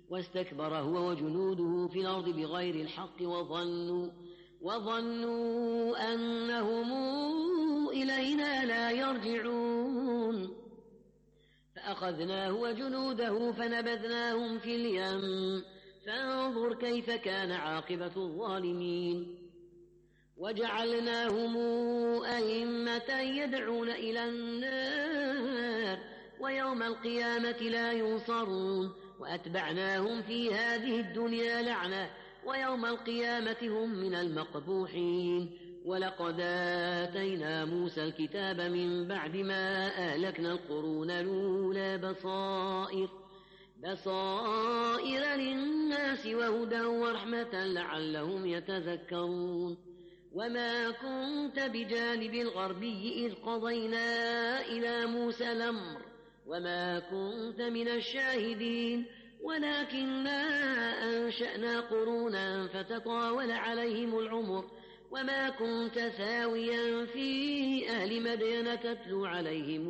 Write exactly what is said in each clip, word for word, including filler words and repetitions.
واستكبر هو وجنوده في الأرض بغير الحق وظنوا, وظنوا أنهم إلينا لا يرجعون فأخذناه وجنوده فنبذناهم في اليم فانظر كيف كان عاقبة الظالمين وجعلناهم أئمة يدعون إلى النار ويوم القيامة لا ينصرون وأتبعناهم في هذه الدنيا لعنة ويوم القيامة هم من المقبوحين ولقد آتينا موسى الكتاب من بعد ما أهلكنا القرون الأولى بصائر بصائر للناس وهدى ورحمة لعلهم يتذكرون وما كنت بجانب الغربي إذ قضينا إلى موسى الأمر وما كنت من الشاهدين ولكننا أنشأنا قرونا فتطاول عليهم العمر وما كنت ثاويا في أهل مدين تتلو عليهم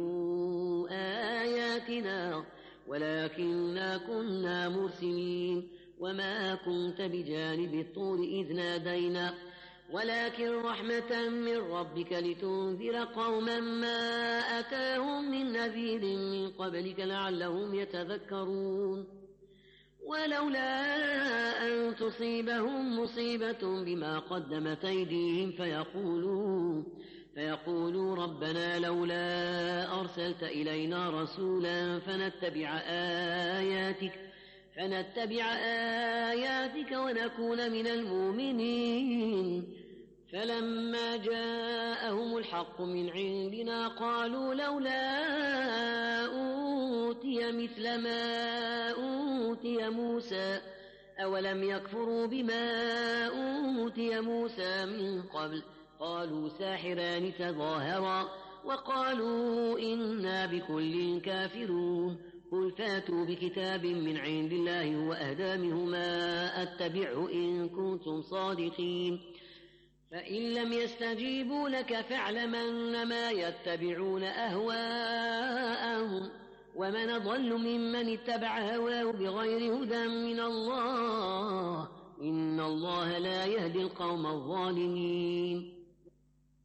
آياتنا ولكننا كنا مرسلين وما كنت بجانب الطور إذ نادينا ولكن رحمة من ربك لتنذر قوما ما أتاهم من نذير من قبلك لعلهم يتذكرون ولولا أن تصيبهم مصيبة بما قدمت أيديهم فيقولوا, فيقولوا ربنا لولا أرسلت إلينا رسولا فنتبع آياتك فنتبع آياتك ونكون من المؤمنين فلما جاءهم الحق من عندنا قالوا لولا أوتي مثل ما أوتي موسى أولم يكفروا بما أوتي موسى من قبل قالوا ساحران تظاهرا وقالوا إنا بكل كافرون قل فاتوا بكتاب من عند الله هو أهدى منهما أتبعه إن كنتم صادقين فإن لم يستجيبوا لك فاعلم أنما يتبعون أهواءهم ومن أضل ممن اتبع هواه بغير هدى من الله إن الله لا يهدي القوم الظالمين